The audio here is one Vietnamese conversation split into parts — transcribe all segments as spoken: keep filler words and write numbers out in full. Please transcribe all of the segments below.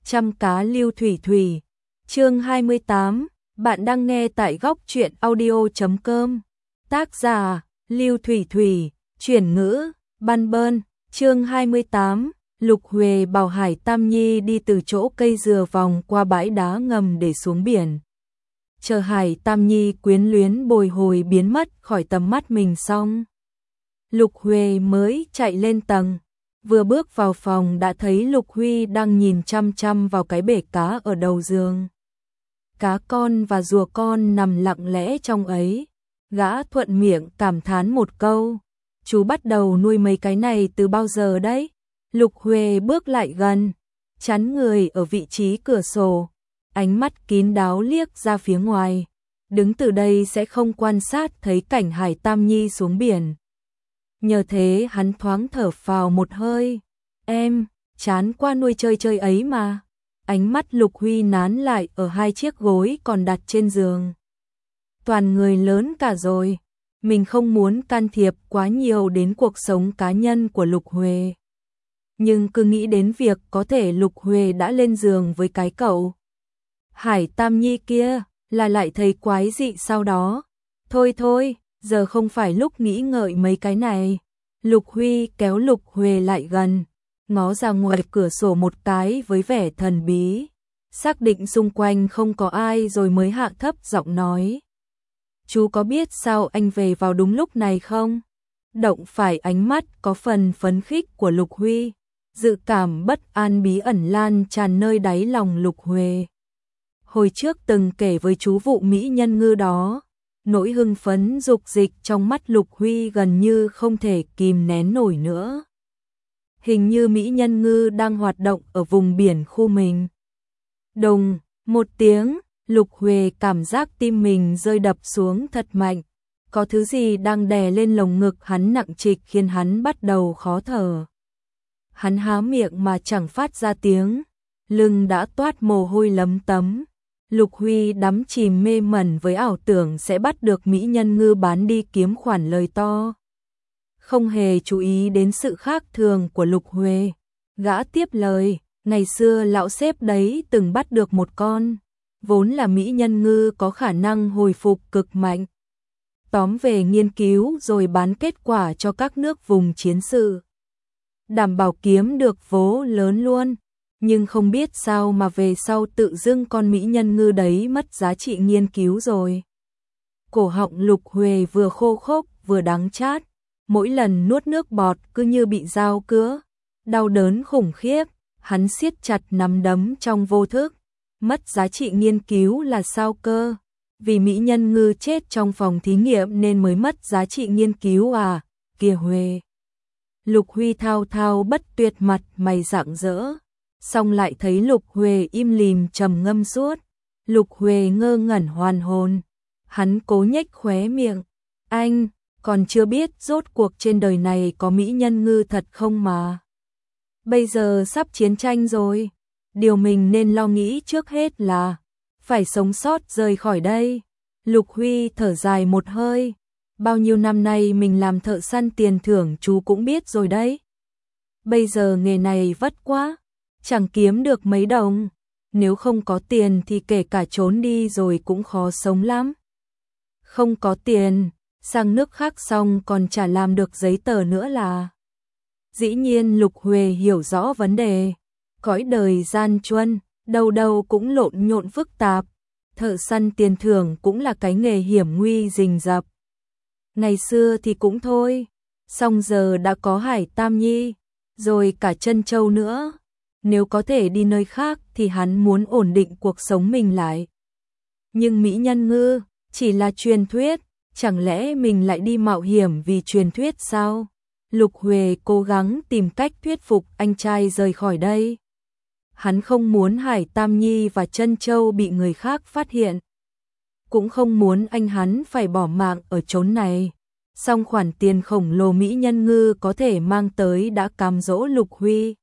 Trăm cá lưu thủy thủy. Chương hai mươi tám, bạn đang nghe tại góc truyện audio chấm com. Tác giả: Lưu Thủy Thủy, chuyển ngữ: Ban Bơn. Chương hai mươi tám, Lục Huệ bảo Hải Tam Nhi đi từ chỗ cây dừa vòng qua bãi đá ngầm để xuống biển. Chờ Hải Tam Nhi quyến luyến bồi hồi biến mất khỏi tầm mắt mình xong, Lục Huệ mới chạy lên tầng. Vừa bước vào phòng đã thấy Lục Huy đang nhìn chăm chăm vào cái bể cá ở đầu giường. Cá con và rùa con nằm lặng lẽ trong ấy. Gã thuận miệng cảm thán một câu: chú bắt đầu nuôi mấy cái này từ bao giờ đấy? Lục Huệ bước lại gần, chắn người ở vị trí cửa sổ, ánh mắt kín đáo liếc ra phía ngoài. Đứng từ đây sẽ không quan sát thấy cảnh Hải Tam Nhi xuống biển. Nhờ thế hắn thoáng thở phào một hơi. Em, chán qua nuôi chơi chơi ấy mà. Ánh mắt Lục Huy nán lại ở hai chiếc gối còn đặt trên giường. Toàn người lớn cả rồi, mình không muốn can thiệp quá nhiều đến cuộc sống cá nhân của Lục Huệ. Nhưng cứ nghĩ đến việc có thể Lục Huệ đã lên giường với cái cậu Hải Tam Nhi kia là lại thấy quái dị sau đó. Thôi thôi, giờ không phải lúc nghĩ ngợi mấy cái này. Lục Huy kéo Lục Huệ lại gần, ngó ra ngoài cửa sổ một cái với vẻ thần bí, xác định xung quanh không có ai rồi mới hạ thấp giọng nói: chú có biết sao anh về vào đúng lúc này không? Động phải ánh mắt có phần phấn khích của Lục Huy, dự cảm bất an bí ẩn lan tràn nơi đáy lòng Lục Huệ. Hồi trước từng kể với chú vụ mỹ nhân ngư đó, nỗi hưng phấn dục dịch trong mắt Lục Huy gần như không thể kìm nén nổi nữa. Hình như mỹ nhân ngư đang hoạt động ở vùng biển khu mình. Đùng, một tiếng, Lục Huệ cảm giác tim mình rơi đập xuống thật mạnh. Có thứ gì đang đè lên lồng ngực hắn nặng trịch khiến hắn bắt đầu khó thở. Hắn há miệng mà chẳng phát ra tiếng, lưng đã toát mồ hôi lấm tấm. Lục Huy đắm chìm mê mẩn với ảo tưởng sẽ bắt được mỹ nhân ngư bán đi kiếm khoản lời to. Không hề chú ý đến sự khác thường của Lục Huệ. Gã tiếp lời: ngày xưa lão sếp đấy từng bắt được một con, vốn là mỹ nhân ngư có khả năng hồi phục cực mạnh. Tóm về nghiên cứu rồi bán kết quả cho các nước vùng chiến sự. Đảm bảo kiếm được vố lớn luôn. Nhưng không biết sao mà về sau tự dưng con mỹ nhân ngư đấy mất giá trị nghiên cứu rồi. Cổ họng Lục Huệ vừa khô khốc vừa đắng chát, mỗi lần nuốt nước bọt cứ như bị dao cứa, đau đớn khủng khiếp. Hắn siết chặt nắm đấm trong vô thức. Mất giá trị nghiên cứu là sao cơ? Vì mỹ nhân ngư chết trong phòng thí nghiệm nên mới mất giá trị nghiên cứu à? Kìa Huệ! Lục Huy thao thao bất tuyệt, mặt mày rạng rỡ. Xong lại thấy Lục Huệ im lìm trầm ngâm suốt. Lục Huệ ngơ ngẩn hoàn hồn. Hắn cố nhếch khóe miệng: anh còn chưa biết rốt cuộc trên đời này có mỹ nhân ngư thật không mà. Bây giờ sắp chiến tranh rồi, điều mình nên lo nghĩ trước hết là phải sống sót rời khỏi đây. Lục Huy thở dài một hơi. Bao nhiêu năm nay mình làm thợ săn tiền thưởng chú cũng biết rồi đấy. Bây giờ nghề này vất quá, chẳng kiếm được mấy đồng. Nếu không có tiền thì kể cả trốn đi rồi cũng khó sống lắm. Không có tiền, sang nước khác xong còn chả làm được giấy tờ nữa là. Dĩ nhiên Lục Huệ hiểu rõ vấn đề. Cõi đời gian truân, đâu đâu cũng lộn nhộn phức tạp. Thợ săn tiền thưởng cũng là cái nghề hiểm nguy rình rập. Ngày xưa thì cũng thôi, xong giờ đã có Hải Tam Nhi, rồi cả Trân Châu nữa. Nếu có thể đi nơi khác thì hắn muốn ổn định cuộc sống mình lại. Nhưng mỹ nhân ngư chỉ là truyền thuyết, chẳng lẽ mình lại đi mạo hiểm vì truyền thuyết sao? Lục Huệ cố gắng tìm cách thuyết phục anh trai rời khỏi đây. Hắn không muốn Hải Tam Nhi và Trân Châu bị người khác phát hiện, cũng không muốn anh hắn phải bỏ mạng ở chốn này. Song khoản tiền khổng lồ mỹ nhân ngư có thể mang tới đã cám dỗ Lục Huy.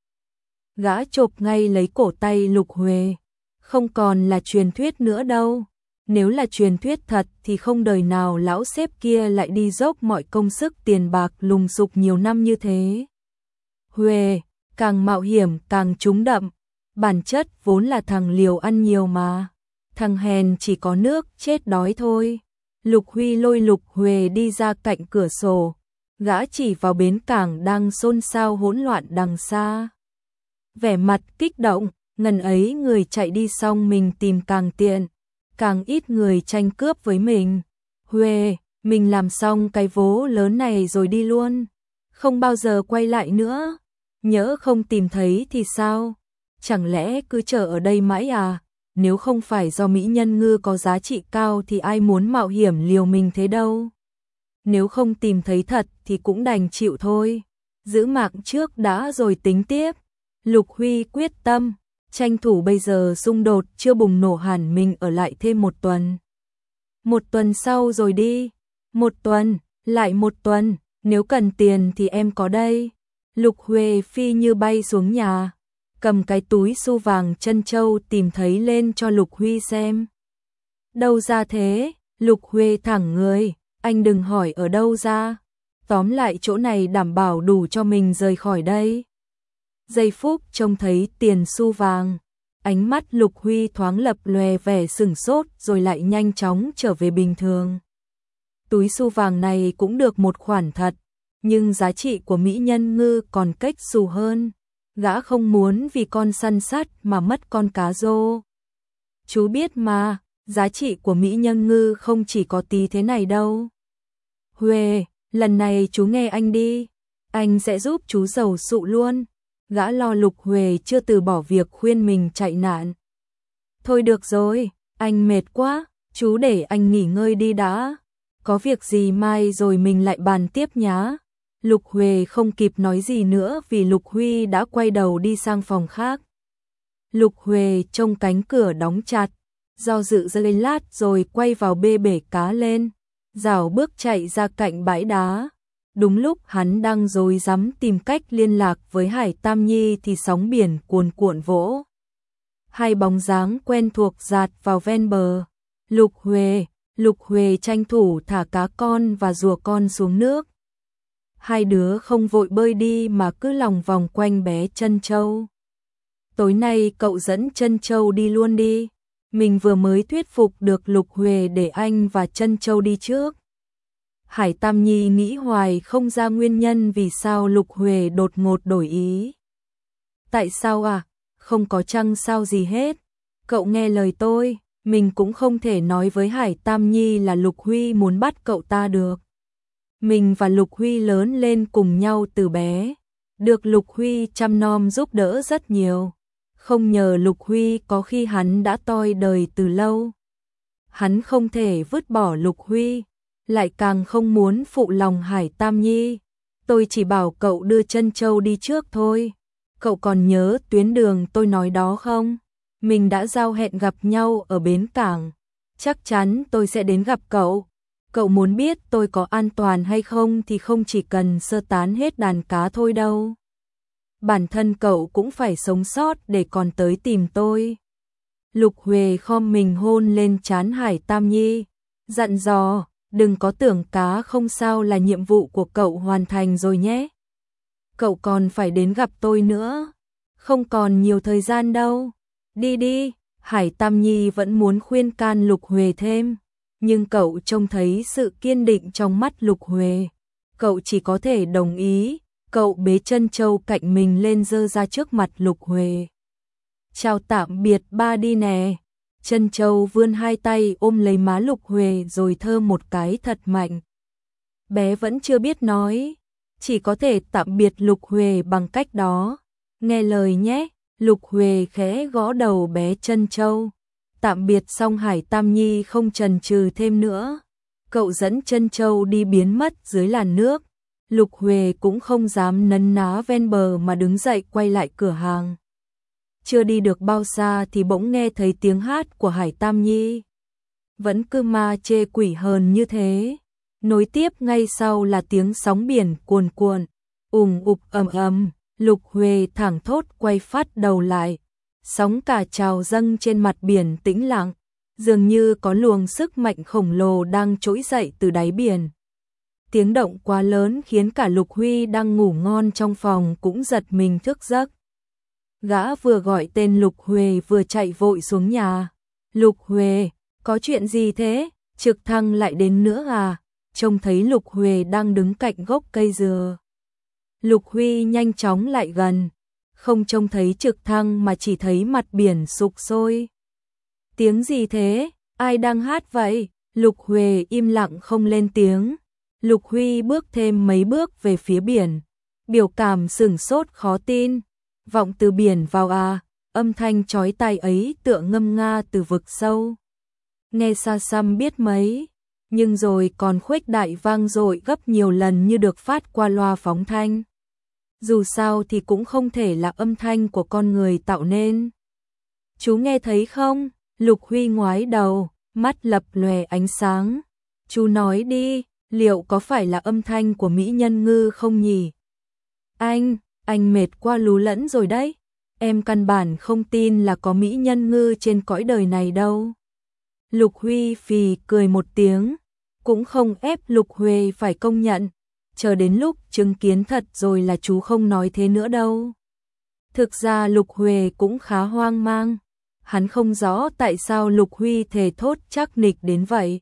Gã chộp ngay lấy cổ tay Lục Huệ. Không còn là truyền thuyết nữa đâu. Nếu là truyền thuyết thật thì không đời nào lão sếp kia lại đi dốc mọi công sức tiền bạc lùng sục nhiều năm như thế. Huệ, càng mạo hiểm càng trúng đậm. bản chất vốn là thằng liều ăn nhiều mà. Thằng hèn chỉ có nước chết đói thôi. Lục Huy lôi Lục Huệ đi ra cạnh cửa sổ, gã chỉ vào bến cảng đang xôn xao hỗn loạn đằng xa. Vẻ mặt kích động, ngần ấy người chạy đi xong mình tìm càng tiện, càng ít người tranh cướp với mình. Huệ, mình làm xong cái vố lớn này rồi đi luôn, không bao giờ quay lại nữa. Nhỡ không tìm thấy thì sao? Chẳng lẽ cứ chờ ở đây mãi à? Nếu không phải do mỹ nhân ngư có giá trị cao thì ai muốn mạo hiểm liều mình thế đâu. Nếu không tìm thấy thật thì cũng đành chịu thôi. Giữ mạng trước đã rồi tính tiếp. Lục Huy quyết tâm, tranh thủ bây giờ xung đột chưa bùng nổ hẳn mình ở lại thêm một tuần. Một tuần sau rồi đi. Một tuần, lại một tuần, nếu cần tiền thì em có đây. Lục Huệ phi như bay xuống nhà, cầm cái túi xu vàng trân châu tìm thấy lên cho Lục Huy xem. Đâu ra thế? Lục Huệ thẳng người, anh đừng hỏi ở đâu ra. Tóm lại chỗ này đảm bảo đủ cho mình rời khỏi đây. Giây phút trông thấy tiền xu vàng, ánh mắt Lục Huy thoáng lập lòe vẻ sửng sốt rồi lại nhanh chóng trở về bình thường. Túi xu vàng này cũng được một khoản thật, nhưng giá trị của mỹ nhân ngư còn cách xù hơn. Gã không muốn vì con săn sắt mà mất con cá rô. Chú biết mà, giá trị của mỹ nhân ngư không chỉ có tí thế này đâu. Huệ, lần này chú nghe anh đi, anh sẽ giúp chú giàu sụ luôn. Gã lo Lục Huệ chưa từ bỏ việc khuyên mình chạy nạn. Thôi được rồi, anh mệt quá, chú để anh nghỉ ngơi đi đã. Có việc gì mai rồi mình lại bàn tiếp nhá. Lục Huệ không kịp nói gì nữa vì Lục Huy đã quay đầu đi sang phòng khác. Lục Huệ trông cánh cửa đóng chặt, do dự giây lát rồi quay vào bê bể cá lên, rảo bước chạy ra cạnh bãi đá. Đúng lúc hắn đang rối rắm tìm cách liên lạc với Hải Tam Nhi thì sóng biển cuồn cuộn vỗ. Hai bóng dáng quen thuộc dạt vào ven bờ. Lục Huệ, Lục Huệ tranh thủ thả cá con và rùa con xuống nước. Hai đứa không vội bơi đi mà cứ lòng vòng quanh bé Trân Châu. Tối nay cậu dẫn Trân Châu đi luôn đi. Mình vừa mới thuyết phục được Lục Huệ để anh và Trân Châu đi trước. Hải Tam Nhi nghĩ hoài không ra nguyên nhân vì sao Lục Huệ đột ngột đổi ý. Tại sao à? Không có chăng sao gì hết. Cậu nghe lời tôi, mình cũng không thể nói với Hải Tam Nhi là Lục Huy muốn bắt cậu ta được. Mình và Lục Huy lớn lên cùng nhau từ bé, được Lục Huy chăm nom giúp đỡ rất nhiều. Không nhờ Lục Huy có khi hắn đã toi đời từ lâu. Hắn không thể vứt bỏ Lục Huy, lại càng không muốn phụ lòng Hải Tam Nhi. Tôi chỉ bảo cậu đưa Trân Châu đi trước thôi. Cậu còn nhớ tuyến đường tôi nói đó không? Mình đã giao hẹn gặp nhau ở bến cảng. Chắc chắn tôi sẽ đến gặp cậu. Cậu muốn biết tôi có an toàn hay không thì không chỉ cần sơ tán hết đàn cá thôi đâu. Bản thân cậu cũng phải sống sót để còn tới tìm tôi. Lục Huệ khom mình hôn lên trán Hải Tam Nhi, dặn dò, đừng có tưởng cá không sao là nhiệm vụ của cậu hoàn thành rồi nhé. Cậu còn phải đến gặp tôi nữa, không còn nhiều thời gian đâu. Đi đi, Hải Tam Nhi vẫn muốn khuyên can Lục Huệ thêm, nhưng cậu trông thấy sự kiên định trong mắt Lục Huệ. Cậu chỉ có thể đồng ý, cậu bế Trân Châu cạnh mình lên giơ ra trước mặt Lục Huệ. Chào tạm biệt ba đi nè. Trân Châu vươn hai tay ôm lấy má Lục Huệ rồi thơm một cái thật mạnh. Bé vẫn chưa biết nói, chỉ có thể tạm biệt Lục Huệ bằng cách đó. Nghe lời nhé. Lục Huệ khẽ gõ đầu bé Trân Châu. Tạm biệt xong Hải Tam Nhi không chần chừ thêm nữa. Cậu dẫn Trân Châu đi biến mất dưới làn nước. Lục Huệ cũng không dám nấn ná ven bờ mà đứng dậy quay lại cửa hàng. Chưa đi được bao xa thì bỗng nghe thấy tiếng hát của Hải Tam Nhi. Vẫn cứ ma chê quỷ hờn như thế. Nối tiếp ngay sau là tiếng sóng biển cuồn cuộn, ùng ục ầm ầm. Lục Huệ thẳng thốt quay phát đầu lại. Sóng cả trào dâng trên mặt biển tĩnh lặng, dường như có luồng sức mạnh khổng lồ đang trỗi dậy từ đáy biển. Tiếng động quá lớn khiến cả Lục Huy đang ngủ ngon trong phòng cũng giật mình thức giấc. Gã vừa gọi tên Lục Huệ vừa chạy vội xuống nhà. Lục Huệ, có chuyện gì thế? Trực Thăng lại đến nữa à? Trông thấy Lục Huệ đang đứng cạnh gốc cây dừa. Lục Huy nhanh chóng lại gần, không trông thấy Trực Thăng mà chỉ thấy mặt biển sục sôi. Tiếng gì thế? Ai đang hát vậy? Lục Huệ im lặng không lên tiếng. Lục Huy bước thêm mấy bước về phía biển, biểu cảm sửng sốt khó tin. Vọng từ biển vào à? Âm thanh chói tai ấy tựa ngâm nga từ vực sâu. Nghe xa xăm biết mấy, nhưng rồi còn khuếch đại vang dội gấp nhiều lần như được phát qua loa phóng thanh. Dù sao thì cũng không thể là âm thanh của con người tạo nên. Chú nghe thấy không? Lục Huy ngoái đầu, mắt lập lòe ánh sáng. Chú nói đi, liệu có phải là âm thanh của Mỹ Nhân Ngư không nhỉ? Anh, anh mệt qua lú lẫn rồi đấy. Em căn bản không tin là có Mỹ Nhân Ngư trên cõi đời này đâu. Lục Huy phì cười một tiếng, cũng không ép Lục Huệ phải công nhận. Chờ đến lúc chứng kiến thật rồi là chú không nói thế nữa đâu. Thực ra Lục Huệ cũng khá hoang mang. Hắn không rõ tại sao Lục Huy thề thốt chắc nịch đến vậy.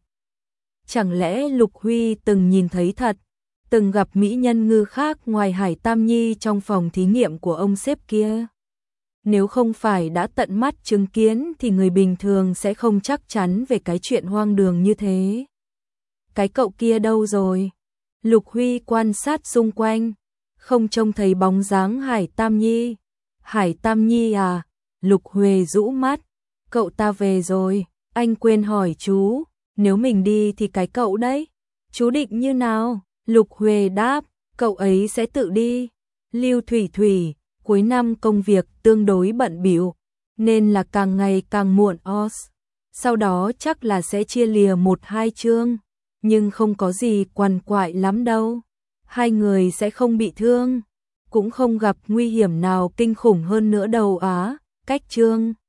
Chẳng lẽ Lục Huy từng nhìn thấy thật, từng gặp Mỹ Nhân Ngư khác ngoài Hải Tam Nhi trong phòng thí nghiệm của ông sếp kia? Nếu không phải đã tận mắt chứng kiến thì người bình thường sẽ không chắc chắn về cái chuyện hoang đường như thế. Cái cậu kia đâu rồi? Lục Huy quan sát xung quanh, không trông thấy bóng dáng Hải Tam Nhi. Hải Tam Nhi à? Lục Huệ rũ mắt. Cậu ta về rồi, anh quên hỏi chú, nếu mình đi thì cái cậu đấy, chú định như nào? Lục Huệ đáp, cậu ấy sẽ tự đi. Lưu Thủy Thủy, cuối năm công việc tương đối bận bịu, nên là càng ngày càng muộn os. Sau đó chắc là sẽ chia lìa một hai chương, nhưng không có gì quằn quại lắm đâu. Hai người sẽ không bị thương, cũng không gặp nguy hiểm nào kinh khủng hơn nữa đâu á. Cách chương